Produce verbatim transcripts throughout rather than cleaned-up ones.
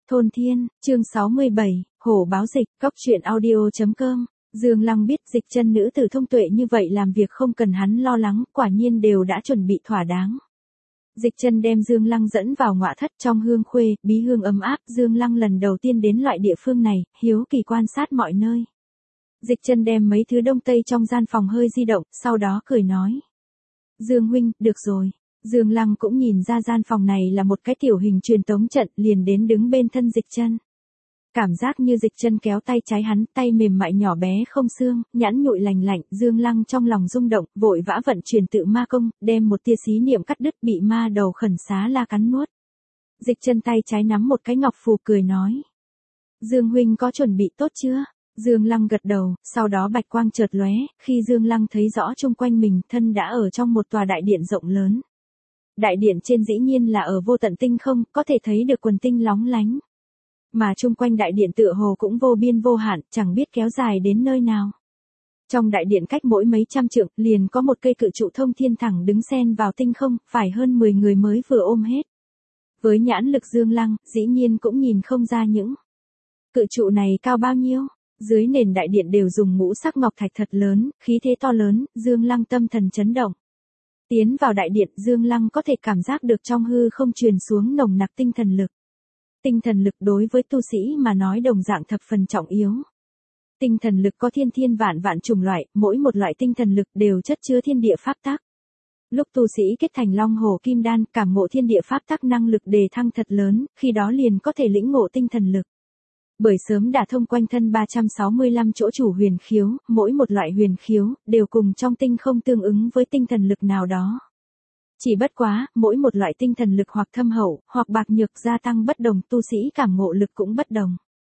Thôn Thiên, chương sáu mươi bảy, Hổ báo dịch, cóc truyện audio.com. Dương Lăng biết Dịch Chân nữ tử thông tuệ như vậy làm việc không cần hắn lo lắng, quả nhiên đều đã chuẩn bị thỏa đáng. Dịch Chân đem Dương Lăng dẫn vào ngọa thất trong hương khuê, bí hương ấm áp. Dương Lăng lần đầu tiên đến loại địa phương này, hiếu kỳ quan sát mọi nơi. Dịch Chân đem mấy thứ đông tây trong gian phòng hơi di động, sau đó cười nói. Dương huynh, được rồi. Dương Lăng cũng nhìn ra gian phòng này là một cái tiểu hình truyền tống trận, liền đến đứng bên thân Dịch Chân. Cảm giác như Dịch Chân kéo tay trái hắn, tay mềm mại nhỏ bé không xương, nhẵn nhụi lành lạnh. Dương Lăng trong lòng rung động, vội vã vận chuyển tự ma công, đem một tia xí niệm cắt đứt, bị ma đầu khẩn xá la cắn nuốt. Dịch Chân tay trái nắm một cái ngọc phù cười nói. Dương huynh có chuẩn bị tốt chưa? Dương Lăng gật đầu, sau đó bạch quang chợt lóe, khi Dương Lăng thấy rõ chung quanh mình, thân đã ở trong một tòa đại điện rộng lớn. Đại điện trên dĩ nhiên là ở vô tận tinh không, có thể thấy được quần tinh lóng lánh. Mà chung quanh đại điện tựa hồ cũng vô biên vô hạn, chẳng biết kéo dài đến nơi nào. Trong đại điện cách mỗi mấy trăm trượng, liền có một cây cự trụ thông thiên thẳng đứng xen vào tinh không, phải hơn mười người mới vừa ôm hết. Với nhãn lực Dương Lăng, dĩ nhiên cũng nhìn không ra những cự trụ này cao bao nhiêu. Dưới nền đại điện đều dùng ngũ sắc ngọc thạch thật lớn, khí thế to lớn, Dương Lăng tâm thần chấn động. Tiến vào đại điện, Dương Lăng có thể cảm giác được trong hư không truyền xuống nồng nặc tinh thần lực. Tinh thần lực đối với tu sĩ mà nói đồng dạng thập phần trọng yếu. Tinh thần lực có thiên thiên vạn vạn chủng loại, mỗi một loại tinh thần lực đều chất chứa thiên địa pháp tắc. Lúc tu sĩ kết thành Long Hổ Kim Đan, cảm ngộ thiên địa pháp tắc năng lực đề thăng thật lớn, khi đó liền có thể lĩnh ngộ tinh thần lực. Bởi sớm đã thông quanh thân ba trăm sáu mươi lăm chỗ chủ huyền khiếu, mỗi một loại huyền khiếu, đều cùng trong tinh không tương ứng với tinh thần lực nào đó. Chỉ bất quá, mỗi một loại tinh thần lực hoặc thâm hậu, hoặc bạc nhược gia tăng bất đồng, tu sĩ cảm ngộ lực cũng bất đồng.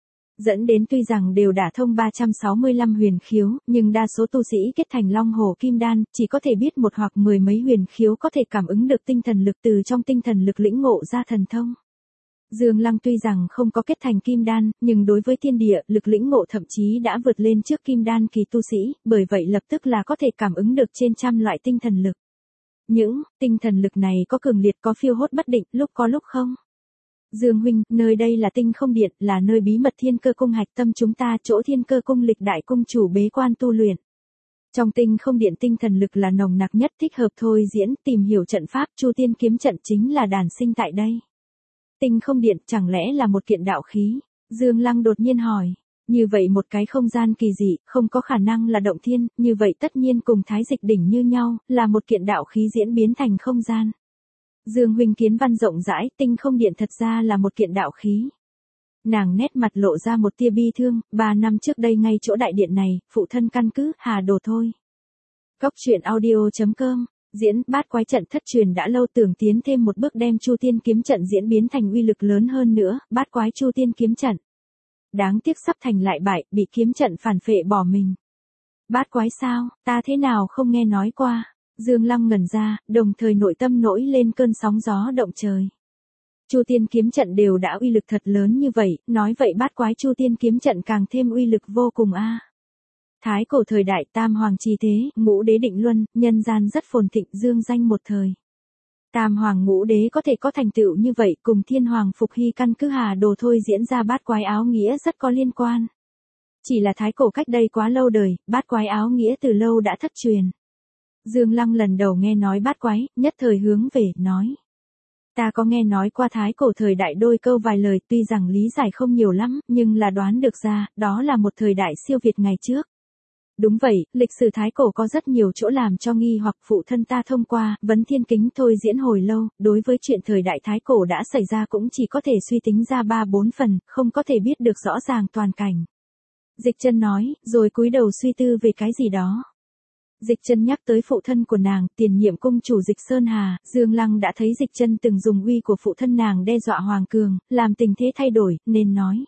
Dẫn đến tuy rằng đều đã thông ba trăm sáu mươi lăm huyền khiếu, nhưng đa số tu sĩ kết thành Long Hổ Kim Đan, chỉ có thể biết một hoặc mười mấy huyền khiếu có thể cảm ứng được tinh thần lực từ trong tinh thần lực lĩnh ngộ ra thần thông. Dương Lăng tuy rằng không có kết thành Kim Đan, nhưng đối với thiên địa, lực lĩnh ngộ thậm chí đã vượt lên trước Kim Đan kỳ tu sĩ, bởi vậy lập tức là có thể cảm ứng được trên trăm loại tinh thần lực. Những tinh thần lực này có cường liệt có phiêu hốt bất định, lúc có lúc không. Dương huynh, nơi đây là tinh không điện, là nơi bí mật thiên cơ cung hạch tâm chúng ta, chỗ thiên cơ cung lịch đại cung chủ bế quan tu luyện. Trong tinh không điện tinh thần lực là nồng nặc nhất, thích hợp thôi diễn, tìm hiểu trận pháp, Chu Tiên kiếm trận chính là đàn sinh tại đây. Tinh không điện chẳng lẽ là một kiện đạo khí? Dương Lăng đột nhiên hỏi. Như vậy một cái không gian kỳ dị, không có khả năng là động thiên, như vậy tất nhiên cùng thái dịch đỉnh như nhau, là một kiện đạo khí diễn biến thành không gian. Dương huynh kiến văn rộng rãi, tinh không điện thật ra là một kiện đạo khí. Nàng nét mặt lộ ra một tia bi thương, ba năm trước đây ngay chỗ đại điện này, phụ thân căn cứ, hà đồ thôi. Cóc truyện audio.com. Diễn bát quái trận thất truyền đã lâu, tưởng tiến thêm một bước đem Chu Tiên kiếm trận diễn biến thành uy lực lớn hơn nữa, bát quái Chu Tiên kiếm trận. Đáng tiếc sắp thành lại bại, bị kiếm trận phản phệ bỏ mình. Bát quái sao, ta thế nào không nghe nói qua. Dương Lăng ngẩn ra, đồng thời nội tâm nổi lên cơn sóng gió động trời. Chu Tiên kiếm trận đều đã uy lực thật lớn như vậy, nói vậy bát quái Chu Tiên kiếm trận càng thêm uy lực vô cùng a. Thái cổ thời đại tam hoàng chi thế, ngũ đế định luân, nhân gian rất phồn thịnh, dương danh một thời. Tam hoàng ngũ đế có thể có thành tựu như vậy, cùng thiên hoàng Phục Hy căn cứ hà đồ thôi diễn ra bát quái áo nghĩa rất có liên quan. Chỉ là thái cổ cách đây quá lâu đời, bát quái áo nghĩa từ lâu đã thất truyền. Dương Lăng lần đầu nghe nói bát quái, nhất thời hướng về, nói. Ta có nghe nói qua thái cổ thời đại đôi câu vài lời, tuy rằng lý giải không nhiều lắm, nhưng là đoán được ra, đó là một thời đại siêu việt ngày trước. Đúng vậy, lịch sử thái cổ có rất nhiều chỗ làm cho nghi hoặc, phụ thân ta thông qua, vấn thiên kính thôi diễn hồi lâu, đối với chuyện thời đại thái cổ đã xảy ra cũng chỉ có thể suy tính ra ba bốn phần, không có thể biết được rõ ràng toàn cảnh. Dịch Chân nói, rồi cúi đầu suy tư về cái gì đó. Dịch Chân nhắc tới phụ thân của nàng, tiền nhiệm cung chủ Dịch Sơn Hà, Dương Lăng đã thấy Dịch Chân từng dùng uy của phụ thân nàng đe dọa Hoàng Cường, làm tình thế thay đổi, nên nói.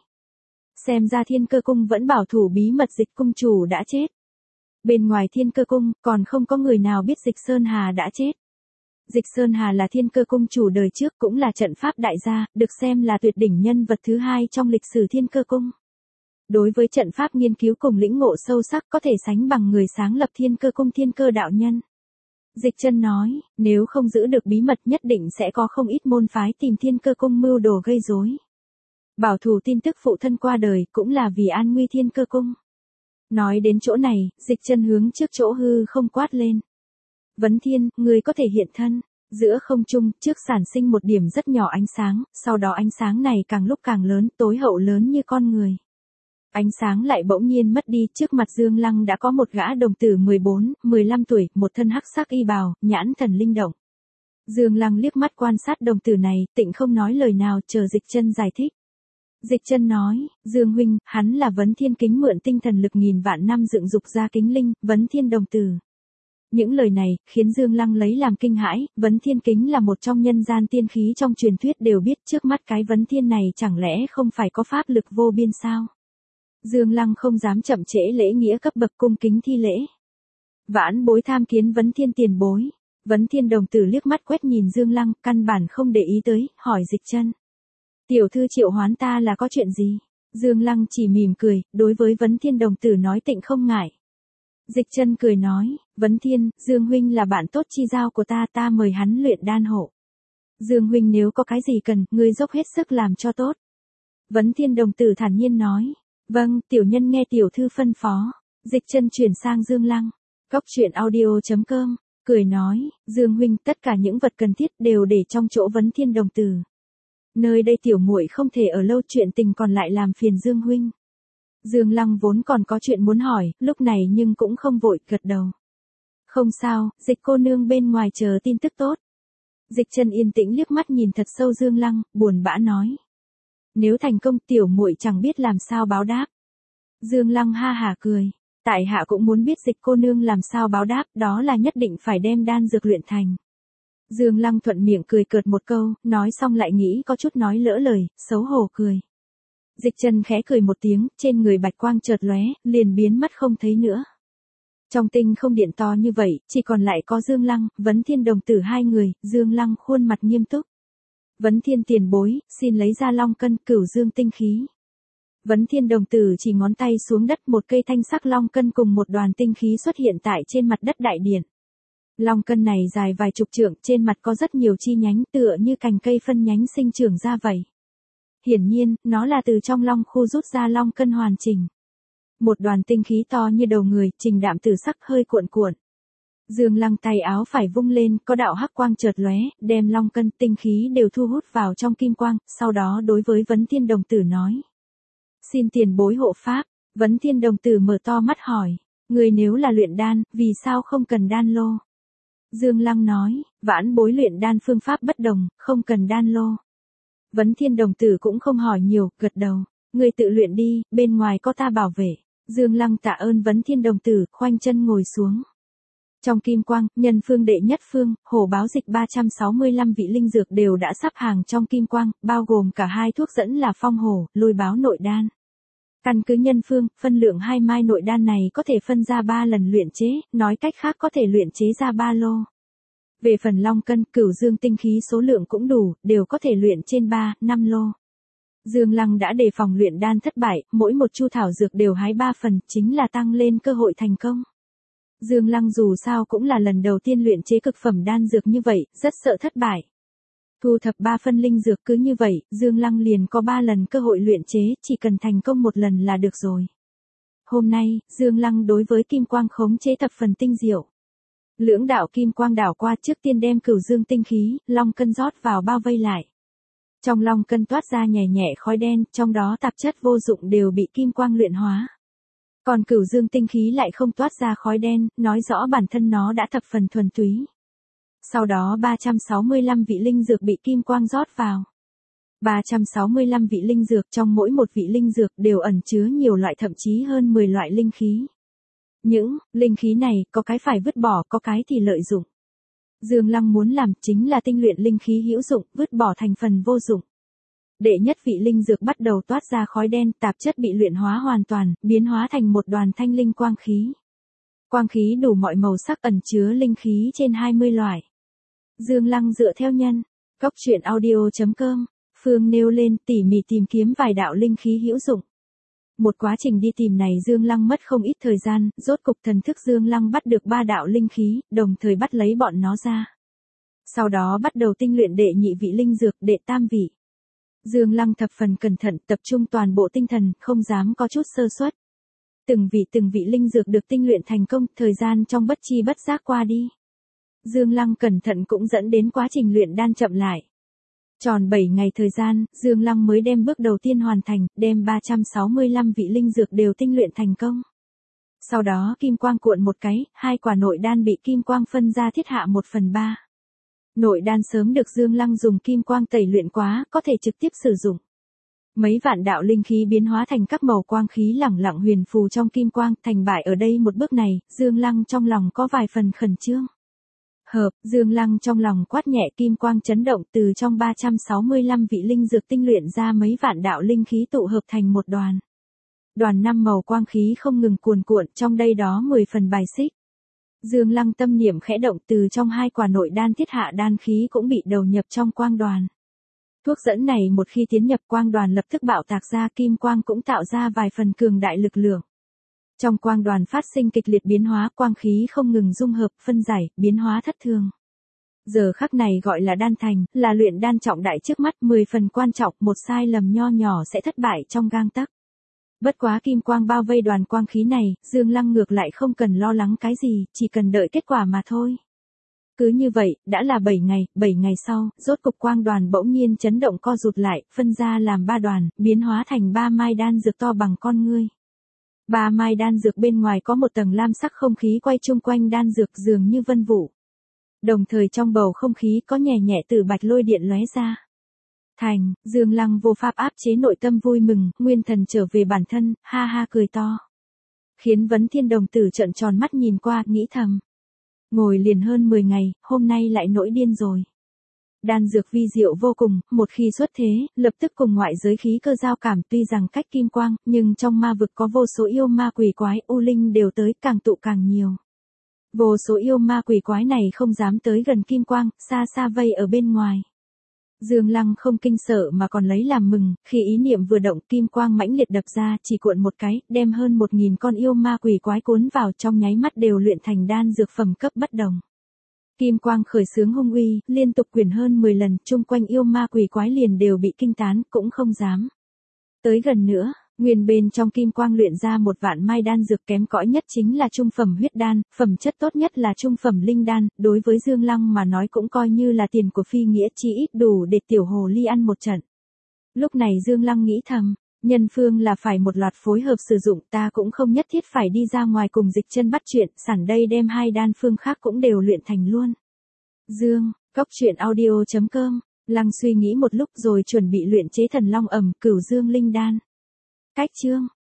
Xem ra thiên cơ cung vẫn bảo thủ bí mật Dịch cung chủ đã chết. Bên ngoài thiên cơ cung, còn không có người nào biết Dịch Sơn Hà đã chết. Dịch Sơn Hà là thiên cơ cung chủ đời trước, cũng là trận pháp đại gia, được xem là tuyệt đỉnh nhân vật thứ hai trong lịch sử thiên cơ cung. Đối với trận pháp nghiên cứu cùng lĩnh ngộ sâu sắc, có thể sánh bằng người sáng lập thiên cơ cung thiên cơ đạo nhân. Dịch Chân nói, nếu không giữ được bí mật nhất định sẽ có không ít môn phái tìm thiên cơ cung mưu đồ gây rối. Bảo thủ tin tức phụ thân qua đời cũng là vì an nguy Thiên Cơ cung. Nói đến chỗ này, Dịch Chân hướng trước chỗ hư không quát lên. Vấn Thiên, ngươi có thể hiện thân. Giữa không trung, trước sản sinh một điểm rất nhỏ ánh sáng, sau đó ánh sáng này càng lúc càng lớn, tối hậu lớn như con người. Ánh sáng lại bỗng nhiên mất đi, trước mặt Dương Lăng đã có một gã đồng tử mười bốn, mười lăm tuổi, một thân hắc sắc y bào, nhãn thần linh động. Dương Lăng liếc mắt quan sát đồng tử này, tịnh không nói lời nào, chờ Dịch Chân giải thích. Dịch Chân nói, Dương huynh, hắn là Vấn Thiên kính mượn tinh thần lực nghìn vạn năm dựng dục ra kính linh, Vấn Thiên đồng tử. Những lời này, khiến Dương Lăng lấy làm kinh hãi, Vấn Thiên kính là một trong nhân gian tiên khí trong truyền thuyết đều biết, trước mắt cái Vấn Thiên này chẳng lẽ không phải có pháp lực vô biên sao? Dương Lăng không dám chậm trễ lễ nghĩa cấp bậc cung kính thi lễ. Vãn bối tham kiến Vấn Thiên tiền bối. Vấn Thiên đồng tử liếc mắt quét nhìn Dương Lăng, căn bản không để ý tới, hỏi Dịch Chân. Tiểu thư triệu hoán ta là có chuyện gì? Dương Lăng chỉ mỉm cười, đối với Vấn Thiên đồng tử nói tịnh không ngại. Dịch Chân cười nói, Vấn Thiên, Dương huynh là bạn tốt chi giao của ta, ta mời hắn luyện đan hộ. Dương huynh nếu có cái gì cần, ngươi dốc hết sức làm cho tốt. Vấn Thiên đồng tử thản nhiên nói, vâng, tiểu nhân nghe tiểu thư phân phó. Dịch Chân chuyển sang Dương Lăng. Cốc truyện audio chấm com, cười nói, Dương huynh, tất cả những vật cần thiết đều để trong chỗ Vấn Thiên đồng tử. Nơi đây tiểu muội không thể ở lâu, chuyện tình còn lại làm phiền Dương huynh. Dương Lăng vốn còn có chuyện muốn hỏi, lúc này nhưng cũng không vội, gật đầu. Không sao, Dịch cô nương bên ngoài chờ tin tức tốt. Dịch Chân yên tĩnh liếc mắt nhìn thật sâu Dương Lăng, buồn bã nói. Nếu thành công tiểu muội chẳng biết làm sao báo đáp. Dương Lăng ha hả cười. Tại hạ cũng muốn biết Dịch cô nương làm sao báo đáp, đó là nhất định phải đem đan dược luyện thành. Dương Lăng thuận miệng cười cợt một câu, nói xong lại nghĩ có chút nói lỡ lời, xấu hổ cười. Dịch Chân khẽ cười một tiếng, trên người bạch quang chợt lóe, liền biến mất không thấy nữa. Trong tinh không điện to như vậy, chỉ còn lại có Dương Lăng, Vấn Thiên đồng tử hai người, Dương Lăng khuôn mặt nghiêm túc. Vấn Thiên tiền bối, xin lấy ra long cân, cửu dương tinh khí. Vấn Thiên đồng tử chỉ ngón tay xuống đất, một cây thanh sắc long cân cùng một đoàn tinh khí xuất hiện tại trên mặt đất đại điện. Long cân này dài vài chục trượng, trên mặt có rất nhiều chi nhánh tựa như cành cây phân nhánh sinh trưởng ra vậy. Hiển nhiên, nó là từ trong long khu rút ra long cân hoàn chỉnh. Một đoàn tinh khí to như đầu người, trình đạm tử sắc hơi cuộn cuộn. Dương Lăng tay áo phải vung lên, có đạo hắc quang chợt lóe, đem long cân tinh khí đều thu hút vào trong kim quang, sau đó đối với Vấn Thiên đồng tử nói. Xin tiền bối hộ pháp. Vấn Thiên đồng tử mở to mắt hỏi, người nếu là luyện đan, vì sao không cần đan lô? Dương Lăng nói, vãn bối luyện đan phương pháp bất đồng, không cần đan lô. Vấn Thiên đồng tử cũng không hỏi nhiều, gật đầu, người tự luyện đi, bên ngoài có ta bảo vệ. Dương Lăng tạ ơn Vấn Thiên đồng tử, khoanh chân ngồi xuống. Trong kim quang, nhân phương đệ nhất phương, hổ báo dịch ba trăm sáu mươi lăm vị linh dược đều đã sắp hàng trong kim quang, bao gồm cả hai thuốc dẫn là phong hổ, lôi báo nội đan. Căn cứ nhân phương, phân lượng hai mai nội đan này có thể phân ra ba lần luyện chế, nói cách khác có thể luyện chế ra ba lô. Về phần long cân, cửu dương tinh khí số lượng cũng đủ, đều có thể luyện trên ba, năm lô. Dương Lăng đã đề phòng luyện đan thất bại, mỗi một chu thảo dược đều hái ba phần, chính là tăng lên cơ hội thành công. Dương Lăng dù sao cũng là lần đầu tiên luyện chế cực phẩm đan dược như vậy, rất sợ thất bại. Thu thập ba phân linh dược cứ như vậy, Dương Lăng liền có ba lần cơ hội luyện chế, chỉ cần thành công một lần là được rồi. Hôm nay, Dương Lăng đối với kim quang khống chế thập phần tinh diệu. Lưỡng đạo kim quang đảo qua, trước tiên đem cửu dương tinh khí, long cân rót vào bao vây lại. Trong long cân toát ra nhẹ nhẹ khói đen, trong đó tạp chất vô dụng đều bị kim quang luyện hóa. Còn cửu dương tinh khí lại không toát ra khói đen, nói rõ bản thân nó đã thập phần thuần túy. Sau đó ba trăm sáu mươi lăm vị linh dược bị kim quang rót vào. ba trăm sáu mươi lăm vị linh dược, trong mỗi một vị linh dược đều ẩn chứa nhiều loại, thậm chí hơn mười loại linh khí. Những linh khí này, có cái phải vứt bỏ, có cái thì lợi dụng. Dương Lăng muốn làm chính là tinh luyện linh khí hữu dụng, vứt bỏ thành phần vô dụng. Đệ nhất vị linh dược bắt đầu toát ra khói đen, tạp chất bị luyện hóa hoàn toàn, biến hóa thành một đoàn thanh linh quang khí. Quang khí đủ mọi màu sắc, ẩn chứa linh khí trên hai mươi loại. Dương Lăng dựa theo nhân, cốc truyện audio chấm com, phương nêu lên tỉ mỉ tìm kiếm vài đạo linh khí hữu dụng. Một quá trình đi tìm này Dương Lăng mất không ít thời gian, rốt cục thần thức Dương Lăng bắt được ba đạo linh khí, đồng thời bắt lấy bọn nó ra. Sau đó bắt đầu tinh luyện đệ nhị vị linh dược, đệ tam vị. Dương Lăng thập phần cẩn thận, tập trung toàn bộ tinh thần, không dám có chút sơ suất. Từng vị từng vị linh dược được tinh luyện thành công, thời gian trong bất chi bất giác qua đi. Dương Lăng cẩn thận cũng dẫn đến quá trình luyện đan chậm lại. Tròn bảy ngày thời gian, Dương Lăng mới đem bước đầu tiên hoàn thành, đem ba trăm sáu mươi lăm vị linh dược đều tinh luyện thành công. Sau đó kim quang cuộn một cái, hai quả nội đan bị kim quang phân ra thiết hạ một phần ba. Nội đan sớm được Dương Lăng dùng kim quang tẩy luyện quá, có thể trực tiếp sử dụng. Mấy vạn đạo linh khí biến hóa thành các màu quang khí lẳng lặng huyền phù trong kim quang, thành bại ở đây một bước này, Dương Lăng trong lòng có vài phần khẩn trương. Hợp, Dương Lăng trong lòng quát nhẹ, kim quang chấn động, từ trong ba trăm sáu mươi lăm vị linh dược tinh luyện ra mấy vạn đạo linh khí tụ hợp thành một đoàn. Đoàn năm màu quang khí không ngừng cuồn cuộn, trong đây đó mười phần bài xích. Dương Lăng tâm niệm khẽ động, từ trong hai quả nội đan thiết hạ đan khí cũng bị đầu nhập trong quang đoàn. Thuốc dẫn này một khi tiến nhập quang đoàn lập tức bạo tạc ra, kim quang cũng tạo ra vài phần cường đại lực lượng. Trong quang đoàn phát sinh kịch liệt biến hóa, quang khí không ngừng dung hợp, phân giải, biến hóa thất thường. Giờ khắc này gọi là đan thành, là luyện đan trọng đại trước mắt, mười phần quan trọng, một sai lầm nho nhỏ sẽ thất bại trong gang tấc. Bất quá kim quang bao vây đoàn quang khí này, Dương Lăng ngược lại không cần lo lắng cái gì, chỉ cần đợi kết quả mà thôi. Cứ như vậy, đã là bảy ngày, bảy ngày sau, rốt cục quang đoàn bỗng nhiên chấn động co rụt lại, phân ra làm ba đoàn, biến hóa thành ba mai đan dược to bằng con ngươi. Ba mai đan dược bên ngoài có một tầng lam sắc không khí quay chung quanh đan dược dường như vân vũ. Đồng thời trong bầu không khí có nhẹ nhẹ từ bạch lôi điện lóe ra. Thành, Dương Lăng vô pháp áp chế nội tâm vui mừng, nguyên thần trở về bản thân, ha ha cười to. Khiến Vấn Thiên đồng tử trợn tròn mắt nhìn qua, nghĩ thầm. Ngồi liền hơn mười ngày, hôm nay lại nổi điên rồi. Đan dược vi diệu vô cùng, một khi xuất thế, lập tức cùng ngoại giới khí cơ giao cảm, tuy rằng cách kim quang, nhưng trong ma vực có vô số yêu ma quỷ quái, u linh đều tới, càng tụ càng nhiều. Vô số yêu ma quỷ quái này không dám tới gần kim quang, xa xa vây ở bên ngoài. Dương Lăng không kinh sợ mà còn lấy làm mừng, khi ý niệm vừa động, kim quang mãnh liệt đập ra, chỉ cuộn một cái, đem hơn một nghìn con yêu ma quỷ quái cuốn vào, trong nháy mắt đều luyện thành đan dược phẩm cấp bất đồng. Kim quang khởi xướng hung uy, liên tục quyển hơn mười lần, chung quanh yêu ma quỷ quái liền đều bị kinh tán, cũng không dám tới gần nữa. Nguyên bên trong kim quang luyện ra một vạn mai đan dược, kém cỏi nhất chính là trung phẩm huyết đan, phẩm chất tốt nhất là trung phẩm linh đan, đối với Dương Lăng mà nói cũng coi như là tiền của phi nghĩa, chí ít đủ để tiểu hồ ly ăn một trận. Lúc này Dương Lăng nghĩ thầm, nhân phương là phải một loạt phối hợp sử dụng, ta cũng không nhất thiết phải đi ra ngoài cùng Dịch Chân bắt chuyện, sẵn đây đem hai đan phương khác cũng đều luyện thành luôn. Dương, Cốc Truyện Audio chấm com, Lăng suy nghĩ một lúc rồi chuẩn bị luyện chế Thần Long Ầm, Cửu Dương Linh Đan. Cách chương